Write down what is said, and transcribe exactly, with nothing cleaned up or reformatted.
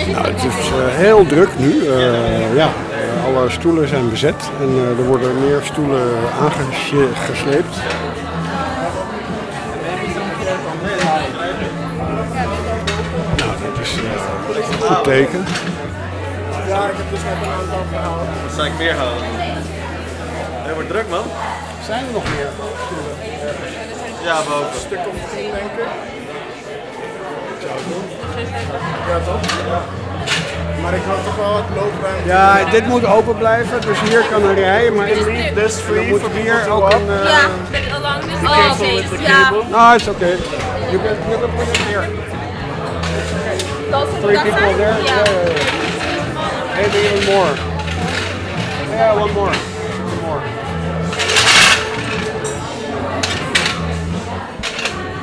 Nou, het is uh, heel druk nu. Uh, ja, uh, alle stoelen zijn bezet en uh, er worden meer stoelen aangesleept. Nou, dat is uh, een goed teken. Ja, ik heb dus net een aantal gehaald. Dat zou ik meer houden. Het wordt druk, man. Zijn er nog meer stoelen? Ja, boven. Een stuk of tien, denk ik. Ja, toch? Ja. Maar ik had toch wel het loopruimte. Ja, dit moet open blijven, dus hier kan een rij, maar This is free moet for hier people ook to een... Uh, Yeah, along this. Oh, okay. Yeah. no, it's okay. You can, you can put it here. Those Three that people side? there? Yeah. Yeah, yeah, yeah. Maybe even more. Yeah, one more.